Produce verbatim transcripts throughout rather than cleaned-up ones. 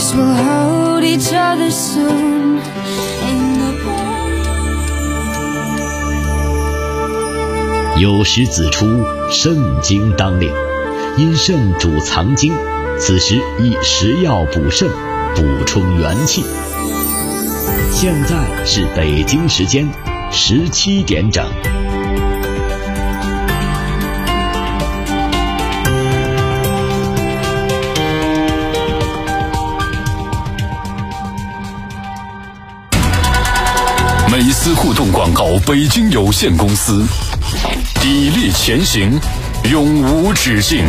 Promise we'll hold each other soon in the morning. 有时子出，肾经当令，因肾主藏精，此时宜食药补肾，补充元气。现在是北京时间十七点整。 美思互动广告北京有限公司，砥砺前行，永无止境。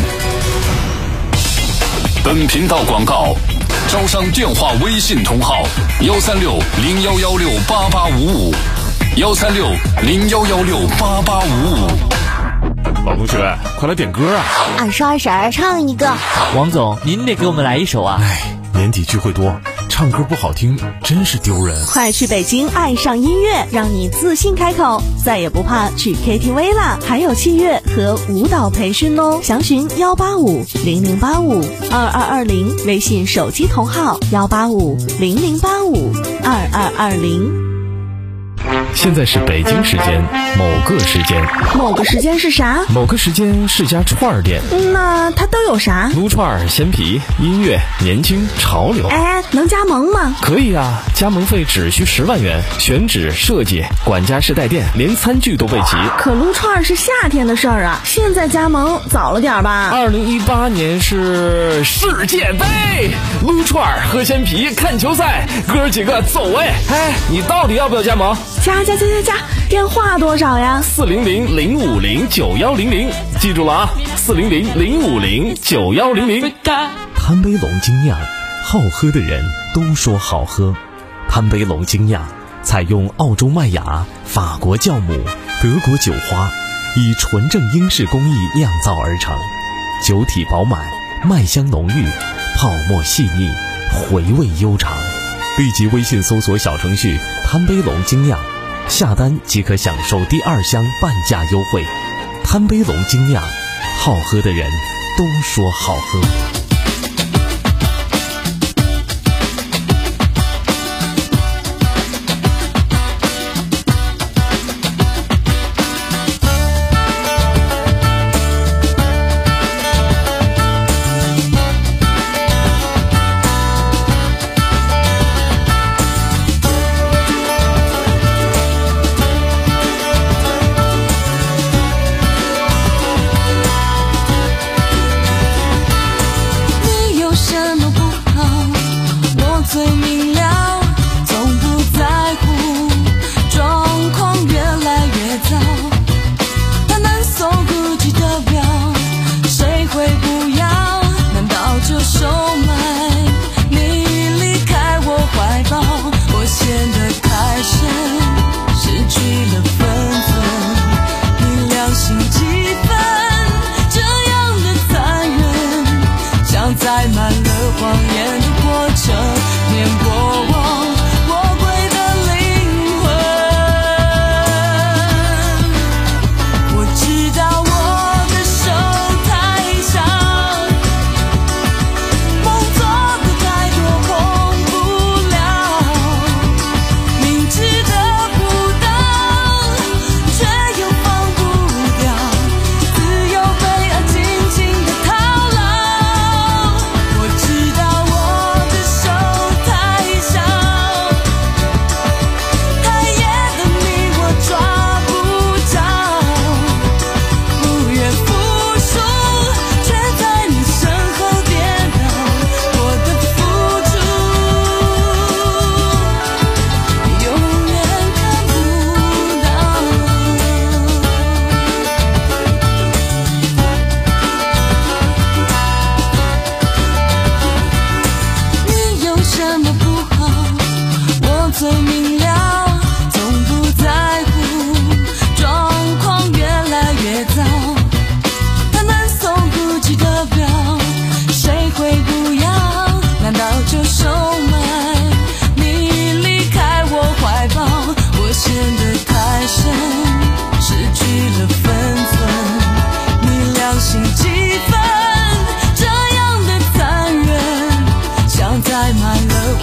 本频道广告招商电话微信同号幺三六零幺幺六八八五五幺三六零幺幺六八八五五。 老同学，快来点歌啊！ 二叔二婶儿唱一个。 王总，您得给我们来一首啊！ 哎，年底聚会多，唱歌不好听真是丢人。 快去北京爱上音乐，让你自信开口，再也不怕去 K T V 啦！还有器乐和舞蹈培训哦，详询幺八五零零八五二二二零，微信手机同号幺八五零零八五二二二零。 现在是北京时间某个时间， 某个时间是啥？ 某个时间是家串儿店。 那它都有啥？ 撸串、鲜皮、音乐、年轻、潮流。 哎，能加盟吗？ 可以啊，加盟费只需十万元，选址、设计、管家式带电，连餐具都备齐。 可撸串是夏天的事儿啊，现在加盟早了点吧？ 二零一八年是世界杯，撸串、喝鲜皮、看球赛，哥几个走哎！哎，你到底要不要加盟？ 加加加加加，电话多少呀？ 四零零零五零九幺零零，记住了啊，四零零零五零九幺零零。 贪杯龙精酿，好喝的人都说好喝。贪杯龙精酿采用澳洲麦芽、法国酵母、德国酒花，以纯正英式工艺酿造而成，酒体饱满，麦香浓郁，泡沫细腻，回味悠长。立即微信搜索小程序贪杯龙精酿，下单即可享受第二箱半价优惠。贪杯龙精酿，好喝的人都说好喝。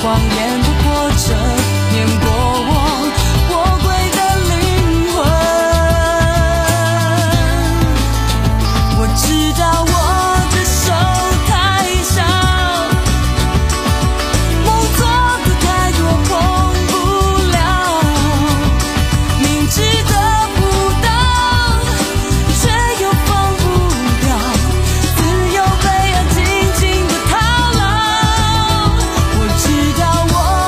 谎言不过这碾过我魔鬼的灵魂。我知道我的手太小，梦做的太多碰不了，明知得不到却又放不掉，自由被爱紧紧的套牢。我知道我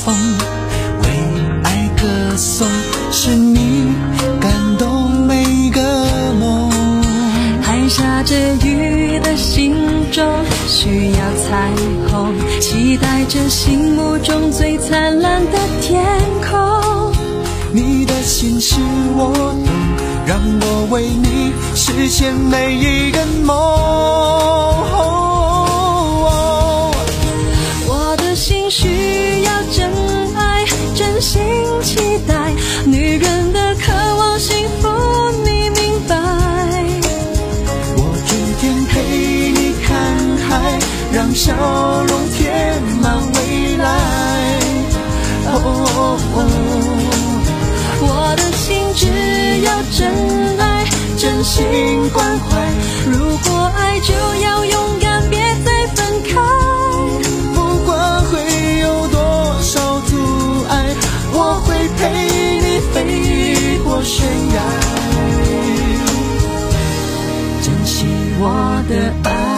风，为爱歌颂，是你感动每个梦。 还下着雨的心中需要彩虹，期待着心目中最灿烂的天空。 你的心事我懂，让我为你实现每一个梦。 我的心需要真爱，真心期待，女人的渴望幸福你明白。 我天天陪你看海，让笑容填满未来。哦哦哦， 我的心只要真爱，真心关怀，如果爱就要勇敢，别再分开。 不管会有多少阻碍，我会陪你飞过悬崖，珍惜我的爱。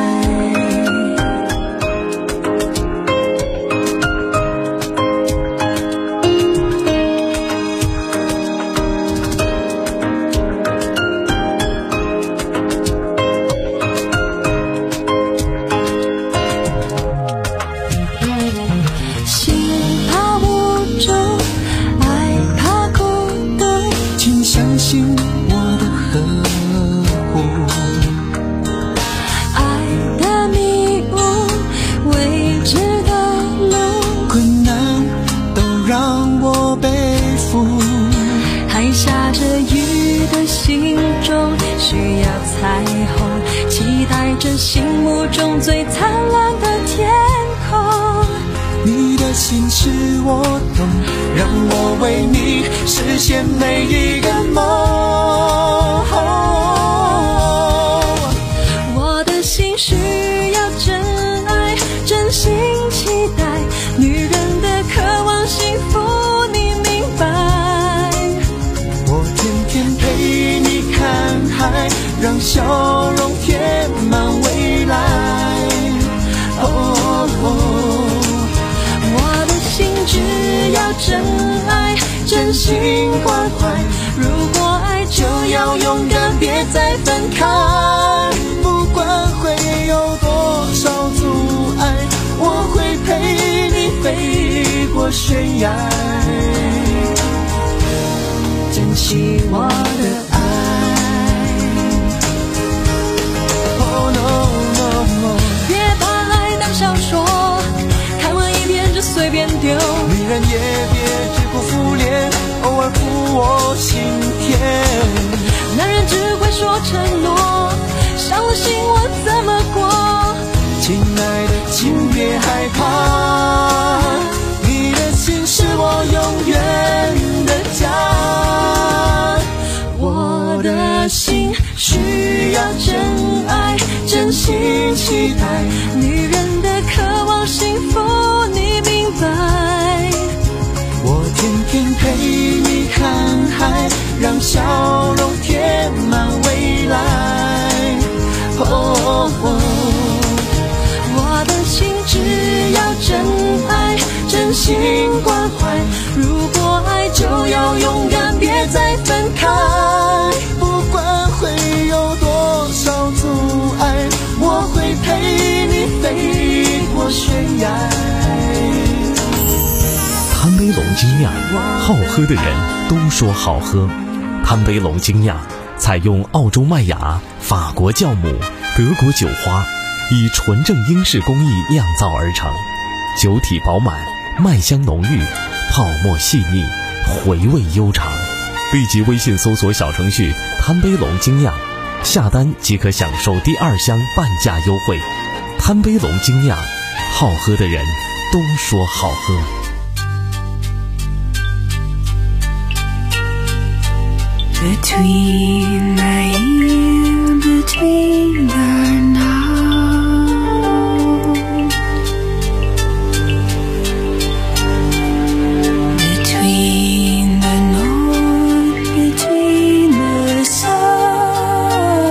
心目中最灿烂的天空， 你的心事我懂，让我为你实现每一个梦。 我的心需要真爱，真心期待，女人的渴望幸福你明白。 我天天陪你看海，让笑容填满未来。哦哦， 我的心只要真爱，真心关怀，如果爱就要勇敢，别再分开。 不管会有多少阻碍，我会陪你飞过悬崖，珍惜我的爱。 小说看完一遍就随便丢， 女人也别只顾敷脸，偶尔抚我心田。 男人只会说承诺，伤了心我怎么过？ 亲爱的，请别害怕，你的心是我永远的家。 我的心需要真爱，真心期待，女人渴望幸福你明白。 我天天陪你看海，让笑容填满未来。哦哦， 我的心只要真爱，真心关怀，如果爱就要勇敢，别再分开。 不管会有多少阻碍，我会陪你飞过悬崖。 贪杯龙精酿，好喝的人都说好喝。贪杯龙精酿采用澳洲麦芽、法国酵母、德国酒花，以纯正英式工艺酿造而成，酒体饱满，麦香浓郁，泡沫细腻，回味悠长。立即微信搜索小程序贪杯龙精酿，下单即可享受第二箱半价优惠。贪杯龙精酿，好喝的人都说好喝。 Between the hill, between the now, between the north, between the south,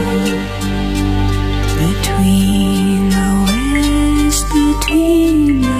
between the west, between the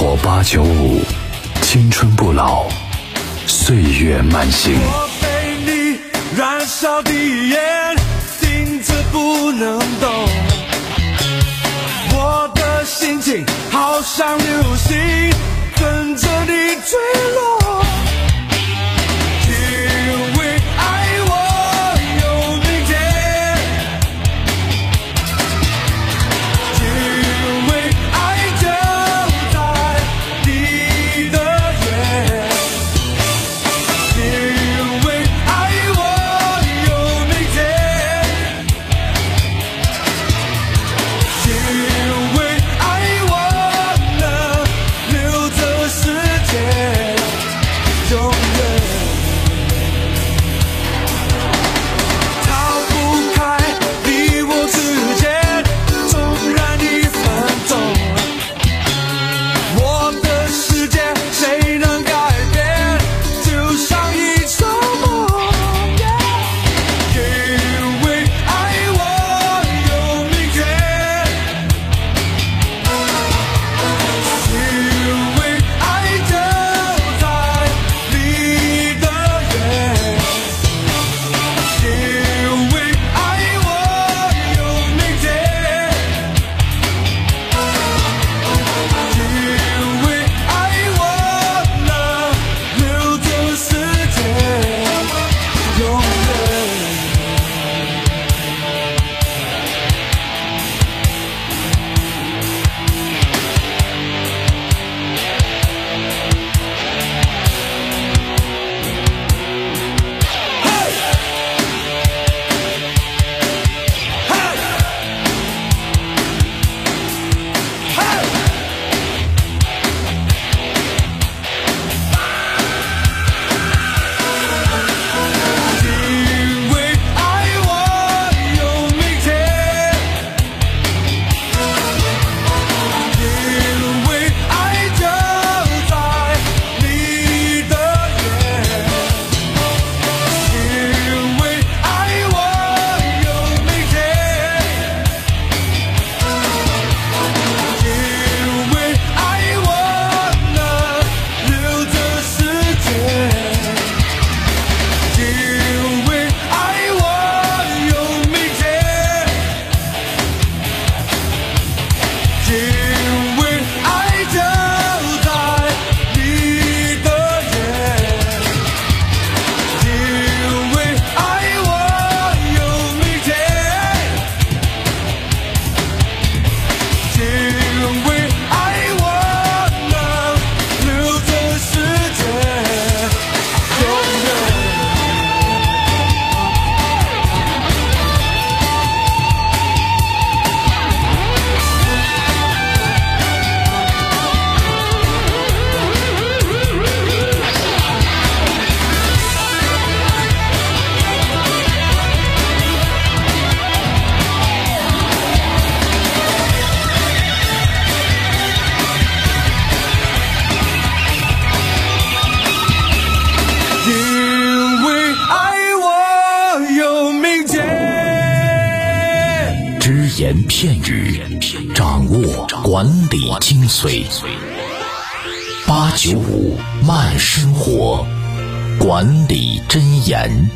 活八九五，青春不老，岁月慢行。 我被你燃烧的眼盯着不能动，我的心情好像流星跟着你坠落，因为爱我有明天，因为爱就在你的眼，因为爱我有明天，因为爱我能留着世界永远逃不开你我之间，纵然一分钟，我的世界谁能改变？就像一场梦，因为爱我有明天，因为爱就在你的眼，因为爱我有明天，因为爱我能留着世界永远。因为爱我有明天，因为爱就在你的眼，因为爱我有明天，因为爱我能留着世界。因为爱我有明天，因为爱就在你的眼，因为爱我有明天，因为爱我能留着世界永远。因为爱我有明天。 只言片语，掌握管理精髓。八九五慢生活，管理箴言。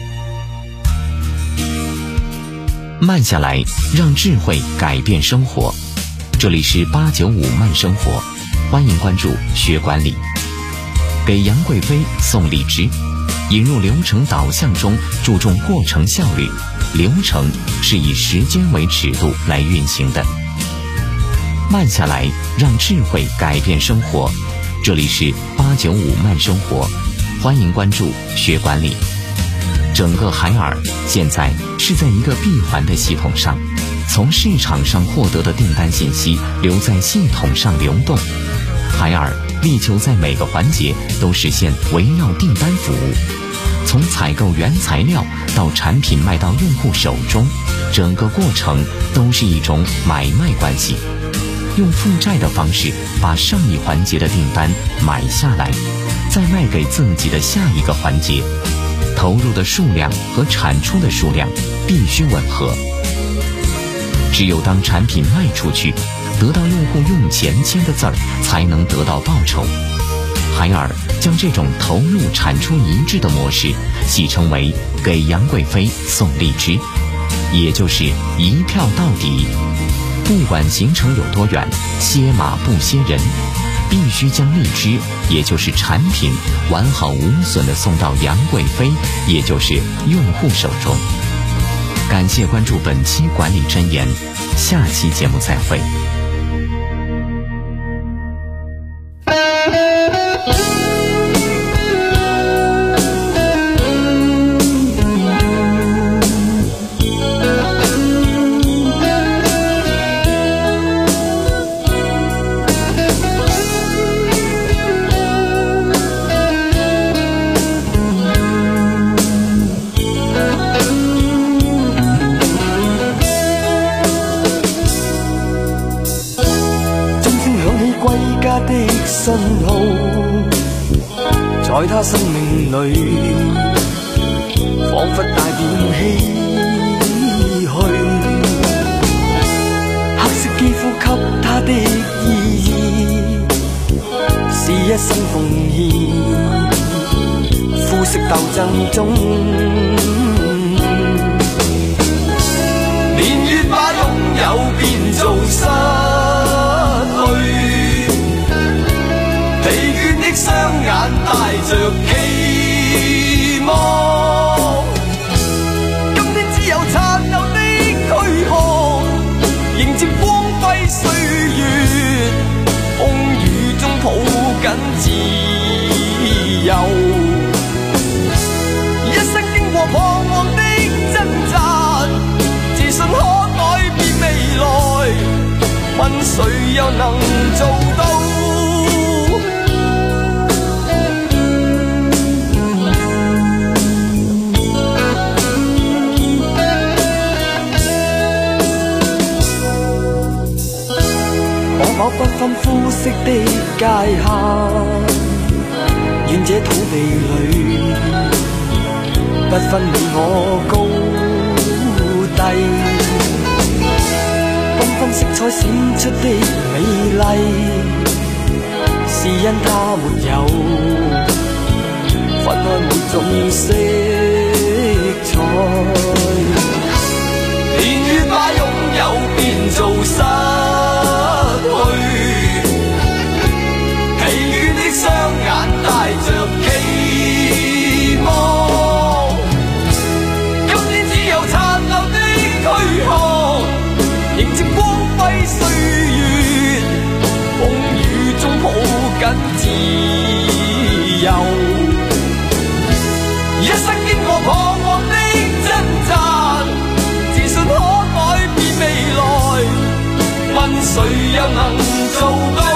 慢下来，让智慧改变生活。这里是八九五慢生活，欢迎关注学管理。给杨贵妃送荔枝，引入流程导向中注重过程效率，流程是以时间为尺度来运行的。慢下来，让智慧改变生活。这里是八九五慢生活，欢迎关注学管理。整个海尔现在是在一个闭环的系统上，从市场上获得的订单信息留在系统上流动。海尔力求在每个环节都实现围绕订单服务，从采购原材料到产品卖到用户手中，整个过程都是一种买卖关系。用负债的方式把上一环节的订单买下来，再卖给自己的下一个环节，投入的数量和产出的数量必须吻合。只有当产品卖出去， 得到用户用钱签的字儿才能得到报酬。海尔将这种投入产出一致的模式戏称为给杨贵妃送荔枝，也就是一票到底。不管行程有多远，歇马不歇人，必须将荔枝也就是产品完好无损地送到杨贵妃也就是用户手中。感谢关注本期管理箴言，下期节目再会。 信號在他生命裏彷彿帶點唏噓，黑色肌膚給他的意義是一生奉獻，膚色鬥爭中年月把擁有變做失去，疲倦的雙眼帶着期望，今天只有殘留的軀殼迎接光輝歲月，風雨中抱緊自由，一生經過彷徨的掙扎，自信可改變未來，問誰又能做到？可否不分膚色的界限，願這土地裏不分你我高低，繽紛色彩閃出的美麗，是因它沒有分開每種色彩，年月把擁有變做失疲倦的雙眼帶着期望，今天只有殘留的軀殼迎接光輝歲月，風雨中抱緊自由，一生經過彷徨的掙扎，自信可改變未來，問誰又能做到？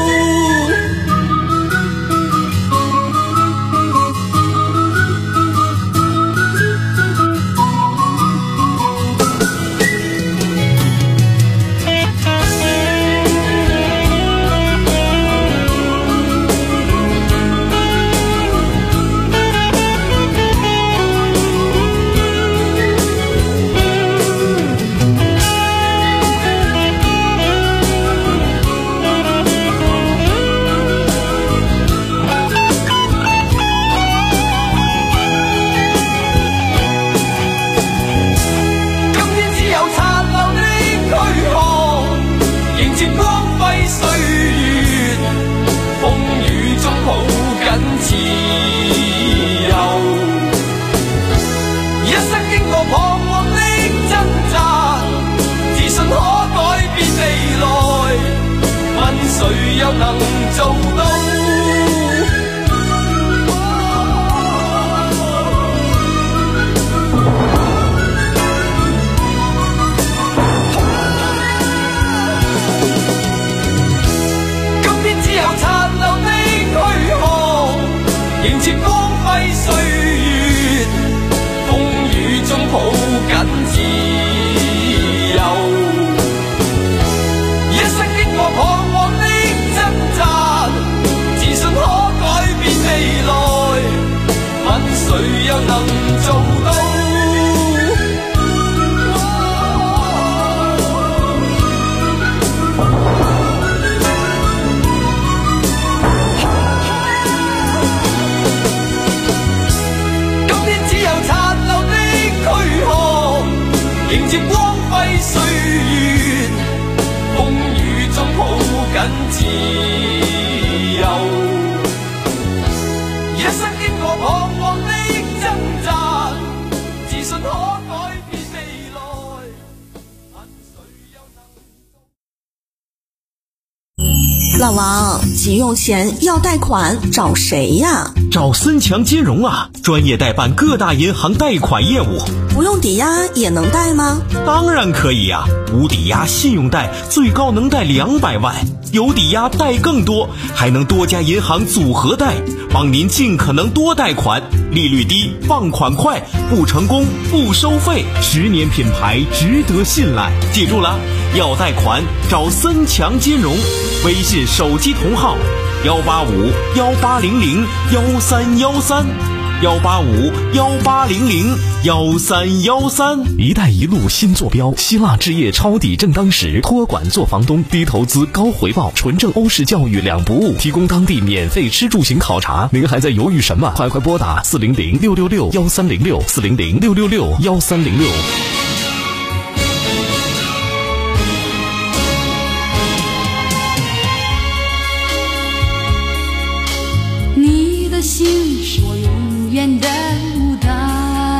誰又能做到？今天只有殘留的軀殼迎接光輝歲月，風雨中抱緊自由，一生經過彷徨的掙扎，自信可改變未來，問誰又能做到？Oh 迎接光輝歲月，風雨中抱緊自由。一生經過彷徨的掙扎，自信可改變未來。問誰又能？ 老王，急用钱要贷款找谁呀？ 找森强金融啊，专业代办各大银行贷款业务。 不用抵押也能贷吗？ 当然可以呀、啊，无抵押信用贷最高能贷两百万，有抵押贷更多，还能多家银行组合贷，帮您尽可能多贷款，利率低，放款快，不成功不收费，十年品牌值得信赖。记住了，要贷款找森强金融，微信手机同号幺八五幺八零零幺三幺三。幺八五幺八零零幺三幺三。一带一路新坐标，希腊置业抄底正当时，托管做房东，低投资高回报，纯正欧式教育两不误，提供当地免费吃住行考察。您还在犹豫什么？快快拨打四零零六六六幺三零六四零零六六六幺三零六。 你的心是我永远的舞台，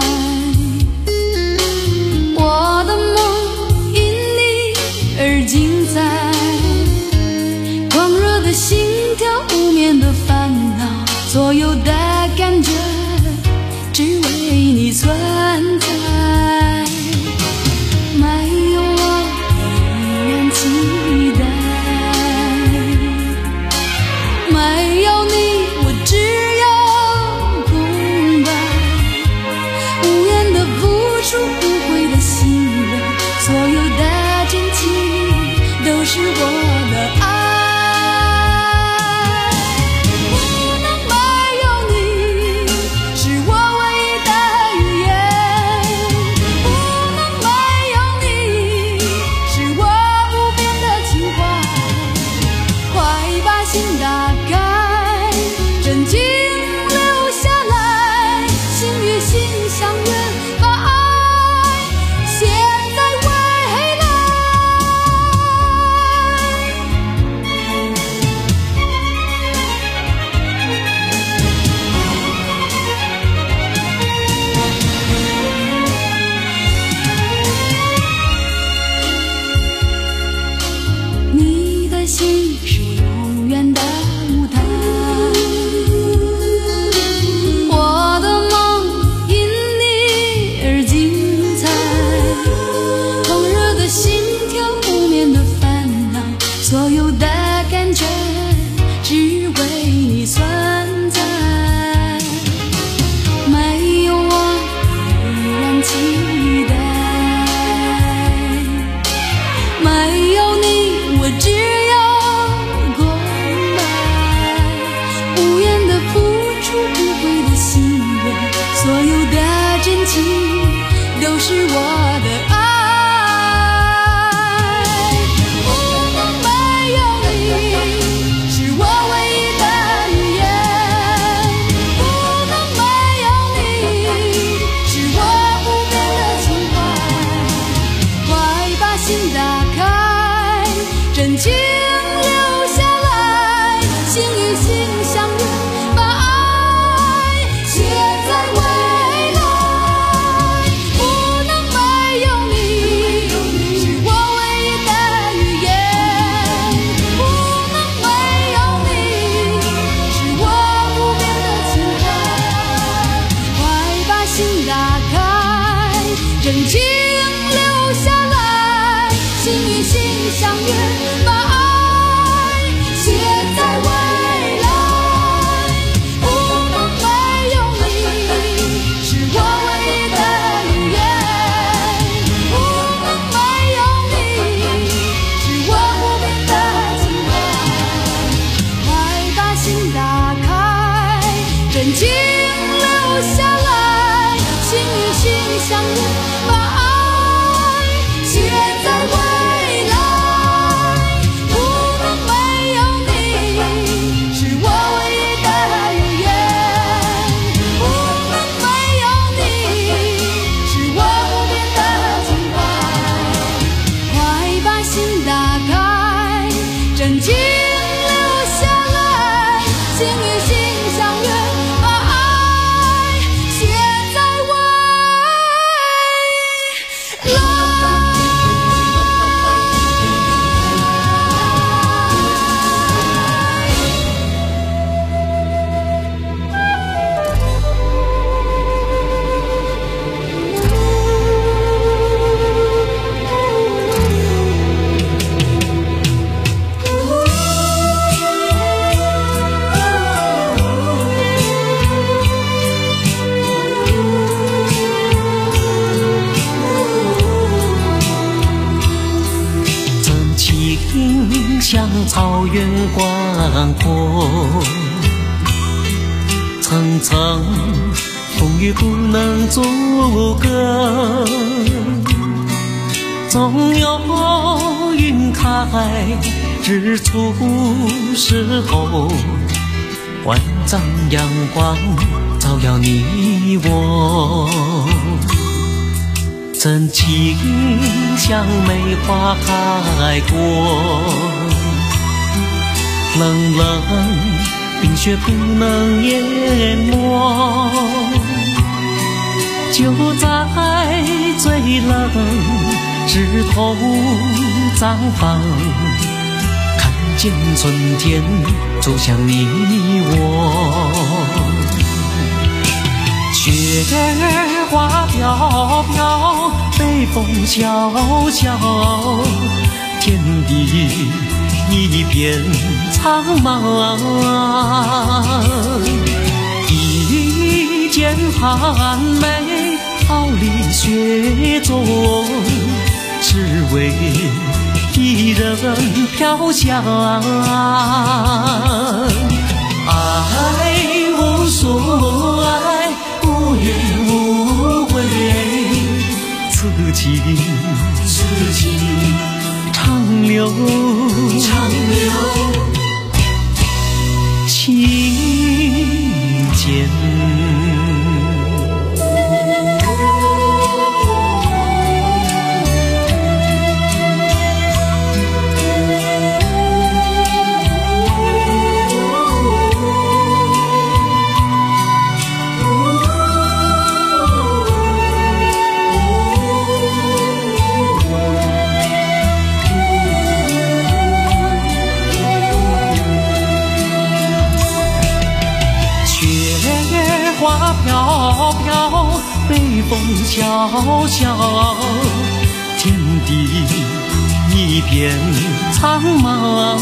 我的梦因你而精彩，狂热的心跳，无眠的烦恼，所有的感觉只为你存在。没有我依然期待，没有你我只有空白，无言的付出，不悔的信任，所有的真情都是我的爱。不能没有你，是我唯一的语言，不能没有你，是我不变的情怀。快把心打开，真情留下来，心与心相约，把爱写在未来。你的心是我永远的舞台，我的梦因你而精彩，狂热的心跳，无眠的烦恼，所有的感觉只为你存在。没有我依然期待，没有你我只有空白，无言的付出，不悔的信任，所有的真情都是我的爱。不能没有你，是我唯一的语言，不能没有你，是我不变的情怀。快把心打开，真情留下来，心与心相约，把爱写在未来。不能没有你，是我唯一的语言，不能没有你，是我不变的情怀。快把心打开，真情留下来，心与心相约，把爱写在未来。不能没有你，是我唯一的语言，不能没有你，是我不变的情怀。快把心打开，真情留下来，心与心相约，把爱写在未来。不能没有你，是我唯一的语言，不能没有你，是我不变的情怀。 像草原广阔，层层风雨不能阻隔，总有云开日出时候，万丈阳光照耀你我，真情像梅花开过，冷冷冰雪不能淹没，就在最冷枝头绽放，看见春天走向你我。雪花飘飘，北风萧萧，天地一片苍茫，一剑寒梅傲立雪中，只为一人飘香。爱无所爱，无怨无悔，此情此情长留长留情间。飘飘，北风萧萧，天地一片苍茫，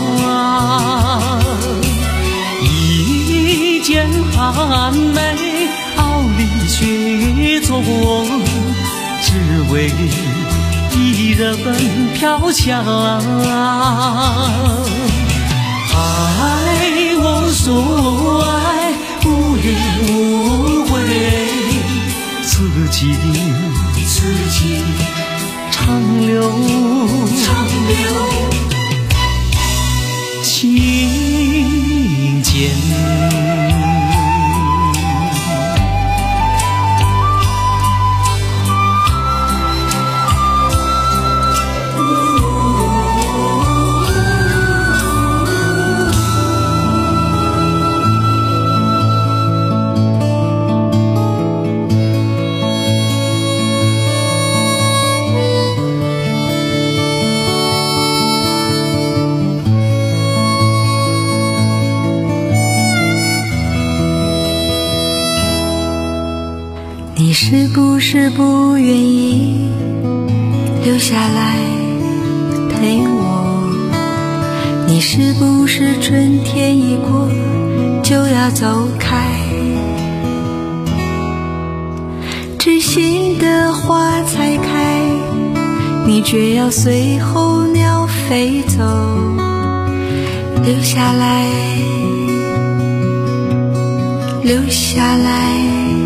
一剑寒梅傲立雪中，只为一人飘香。爱无所爱，无怨无悔，此情此情长留长留情间。 你是不是不愿意留下来陪我？你是不是春天一过就要走开？知心的花才开，你却要随候鸟飞走。留下来，留下来，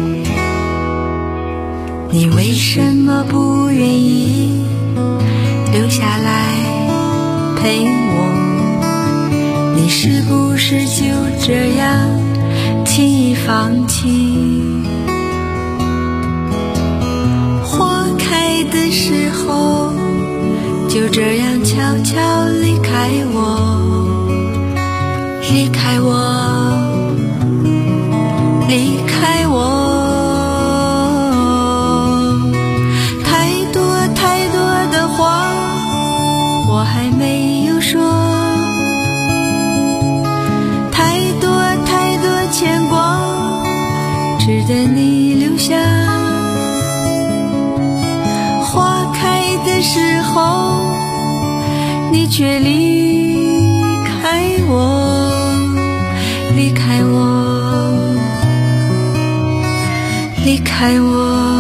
你为什么不愿意留下来陪我？你是不是就这样轻易放弃？花开的时候就这样悄悄离开我，离开我，离开我。我还没有说，太多太多牵挂值得你留下。花开的时候你却离开我，离开我，离开我。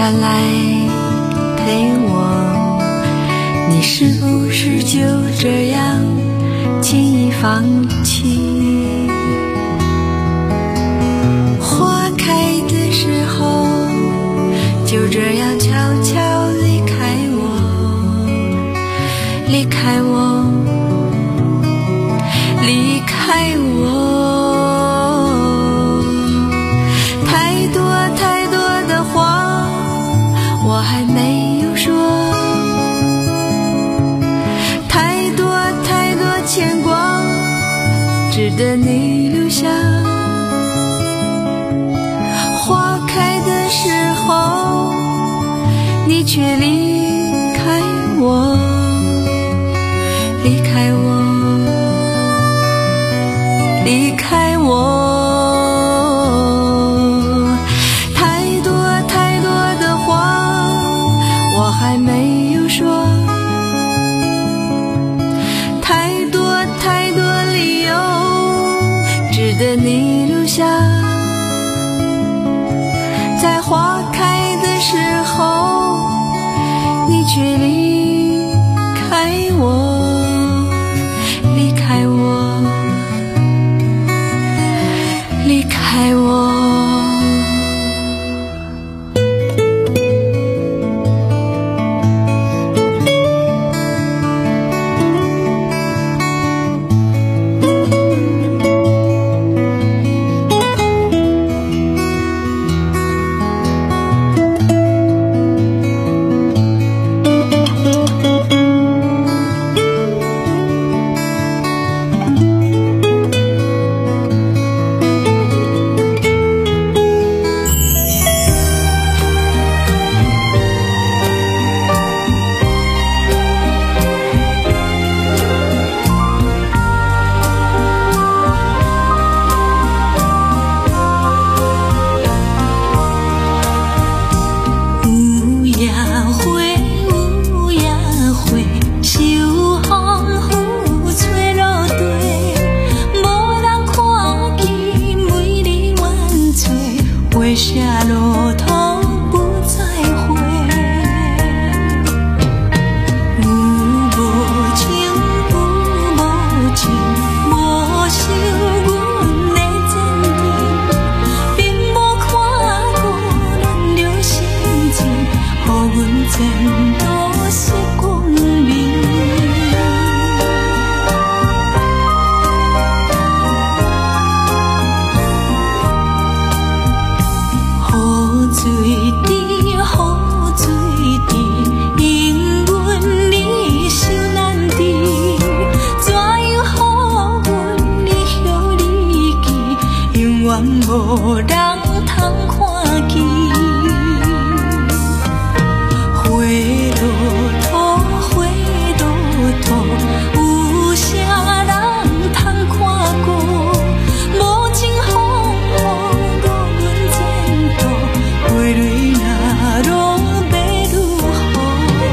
然来陪我，你是不是就这样轻易放弃？花开的时候就这样悄悄离开我，离开我，离开我。太多太多的话我还没有说，太多太多牵挂值得你留下。花开的时候你却离开我，离开我，离开我。太多太多的话我还没有说，太多太多理由值得你留下。在花开的时候你却离开我，离开我，离开我。无人通看见，花落土，花落土，有啥人通看过？无情风雨误阮前途，花蕊若落要如何？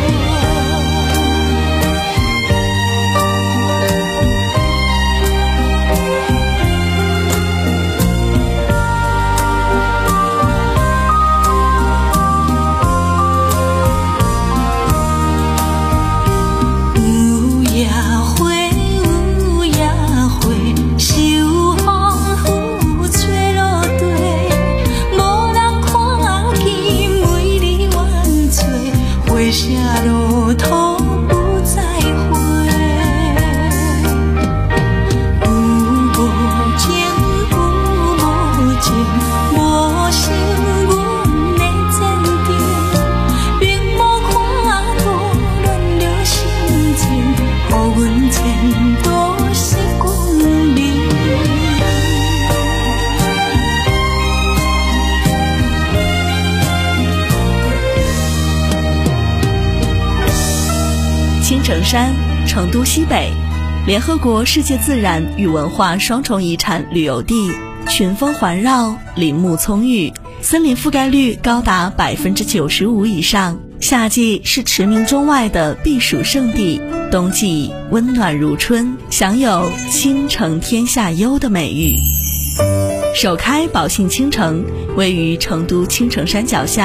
青城山，成都西北，联合国世界自然与文化双重遗产旅游地，群峰环绕，林木葱郁，森林覆盖率高达百分之九十五以上。夏季是驰名中外的避暑胜地，冬季温暖如春，享有倾城天下优的美誉。首开宝信倾城位于成都青城山脚下，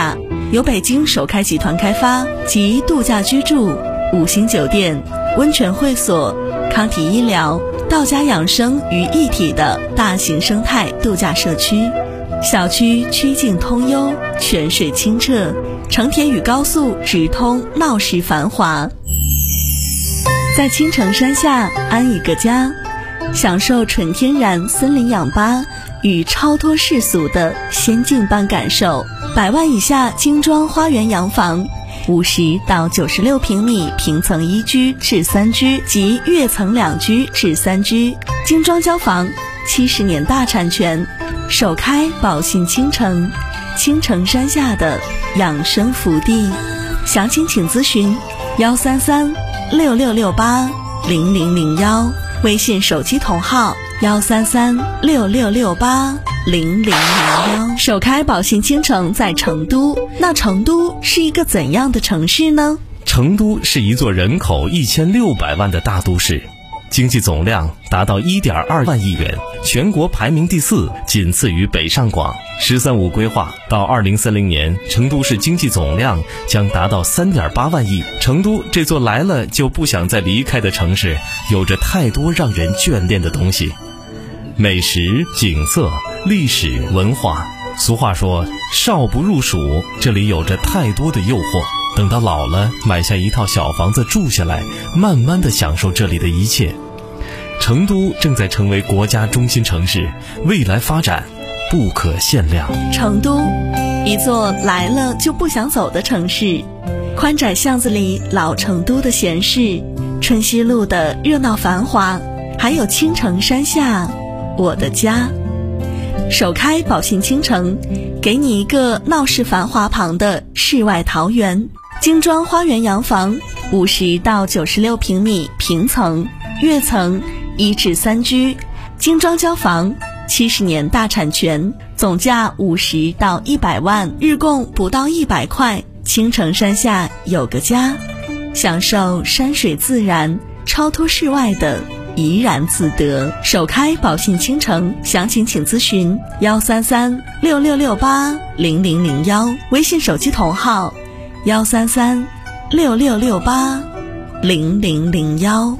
由北京首开集团开发集度假居住、五星酒店、温泉会所、康体医疗、道家养生于一体的大型生态度假社区。小区曲径通幽，泉水清澈，城铁与高速直通，闹市繁华。在青城山下安一个家，享受纯天然森林氧吧与超脱世俗的仙境般感受。百万以下精装花园洋房，五十到九十六平米平层一居至三居及跃层两居至三居，精装交房，七十年大产权，首开宝信青城，青城山下的养生福地。详情请咨询幺三三六六六八零零零幺，微信手机同号幺三三六六六八零零零幺。首开宝信青城在成都，那成都是一个怎样的城市呢？ 成都是一座人口一千六百万的大都市，经济总量达到 一点二万亿元，全国排名第四，仅次于北上广。十三五规划到二零三零年，成都市经济总量将达到 三点八万亿。成都这座来了就不想再离开的城市，有着太多让人眷恋的东西，美食、景色、历史、文化。俗话说少不入蜀，这里有着太多的诱惑，等到老了买下一套小房子住下来，慢慢地享受这里的一切。成都正在成为国家中心城市，未来发展不可限量。 成都，一座来了就不想走的城市。宽窄巷子里老成都的闲适，春熙路的热闹繁华，还有青城山下我的家。首开宝信青城，给你一个闹市繁华旁的世外桃源。精装花园洋房，五十到九十六平米平层、跃层一至三居，精装交房，七十年大产权，总价五十到一百万，日供不到一百块。青城山下有个家，享受山水自然，超脱世外的怡然自得。首开宝信青城，详情请咨询幺三三六六六八零零零幺，微信手机同号幺三三六六六八零零零幺。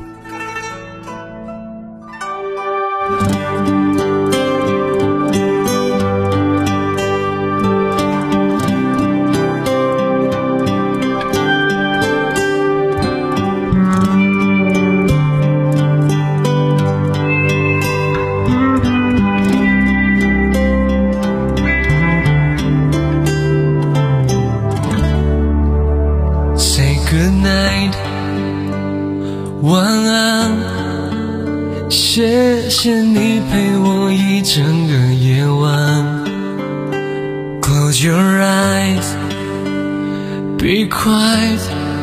晚安，谢谢你陪我一整个夜晚。Close your eyes, be quiet。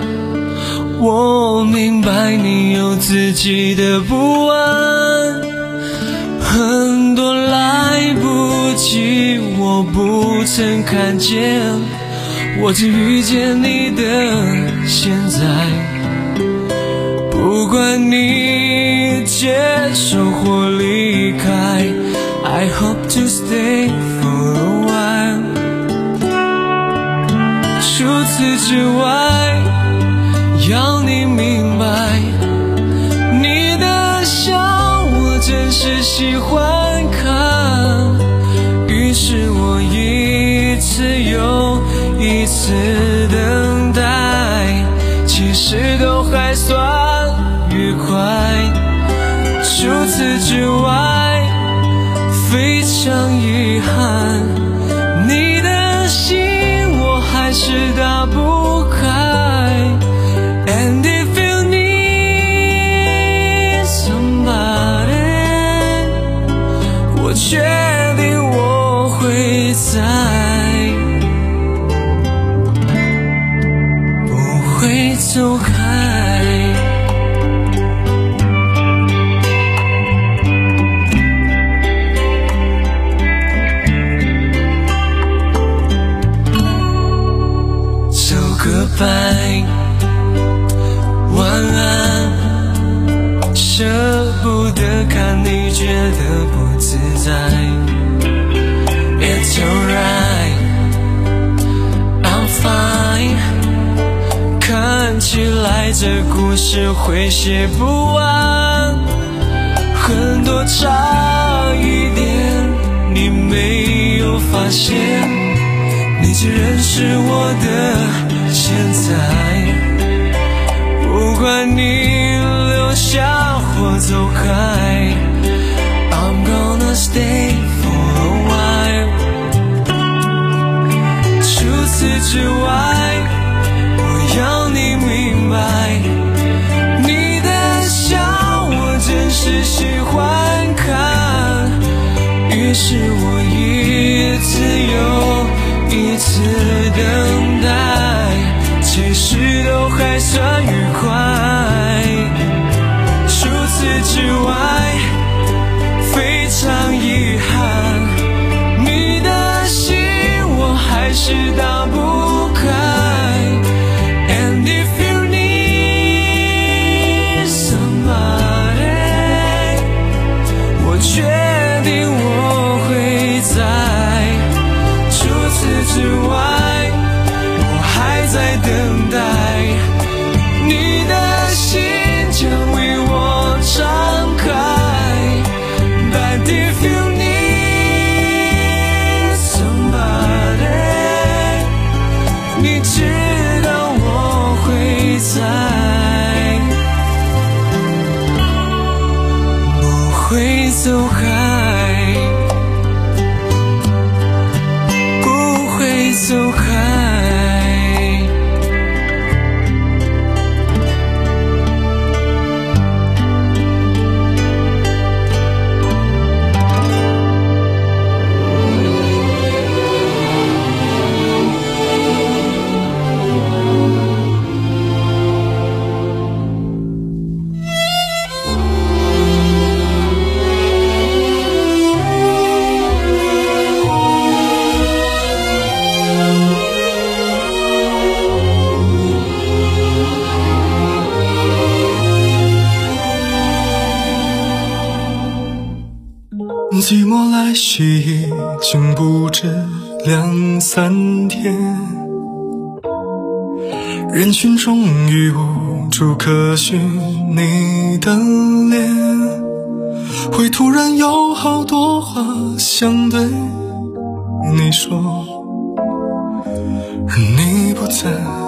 我明白你有自己的不安，很多来不及我不曾看见，我只遇见你的现在。不管你接受或离开 I hope to stay for a while。 除此之外，要你明白，你的笑我真是喜欢看，于是我一次又一次等待，其实都还算愉快。除此之外，非常遗憾，你的心我还是打不开。 And if you need somebody， 我确定我会在，不会走开。Goodbye， 晚安，舍不得看你觉得不自在。It's alright， I'm 这故事会写不完，很多差一点你没有发现，你只认识我的现在，不管你留下或走开， I'm gonna stay for a while。 除此之外，我要你明白，你的笑我真是喜欢看，于是我一次又一次等待，其实都还算愉快。除此之外，非常遗憾，你的心我还是打不开。And if you need somebody， 我决定我会在。除此之外，我还在等待，你的心将为我敞开。But if you need somebody， 你知道我会在，不会走开，不会走开。 寂寞来袭已经不止两三天，人群中已无处可寻你的脸，会突然有好多话想对你说，而你不在。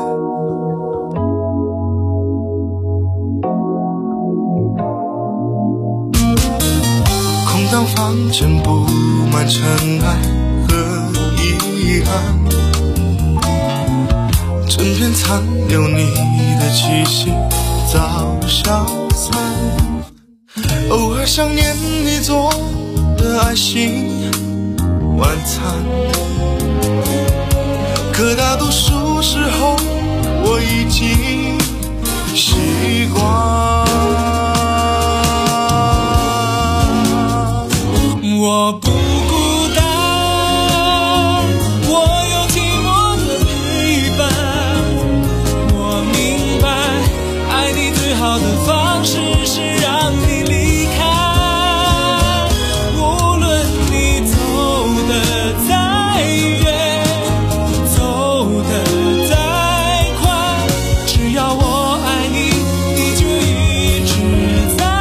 空荡房间布满尘埃和遗憾，枕边残留你的气息早消散，偶尔想念你做的爱心晚餐，可大多数时候我已经习惯。我不孤单，我有寂寞的陪伴，我明白爱你最好的方式是让你离开，无论你走得再远，走得再快，只要我爱你，你就一直在。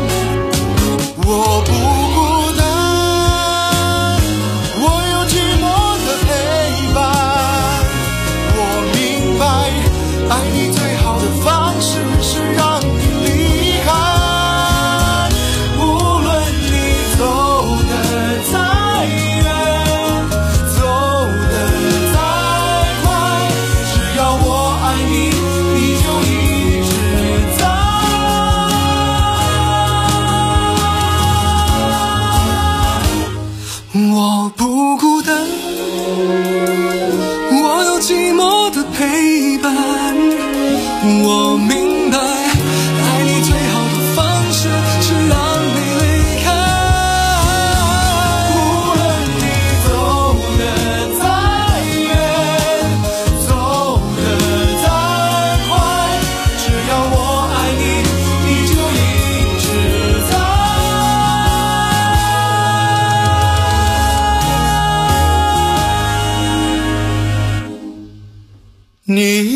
我不孤单，我有寂寞陪伴。我明白，爱你最好的方式是让你离开。无论你走得再远，走得再快，只要我爱你，你就一直在。你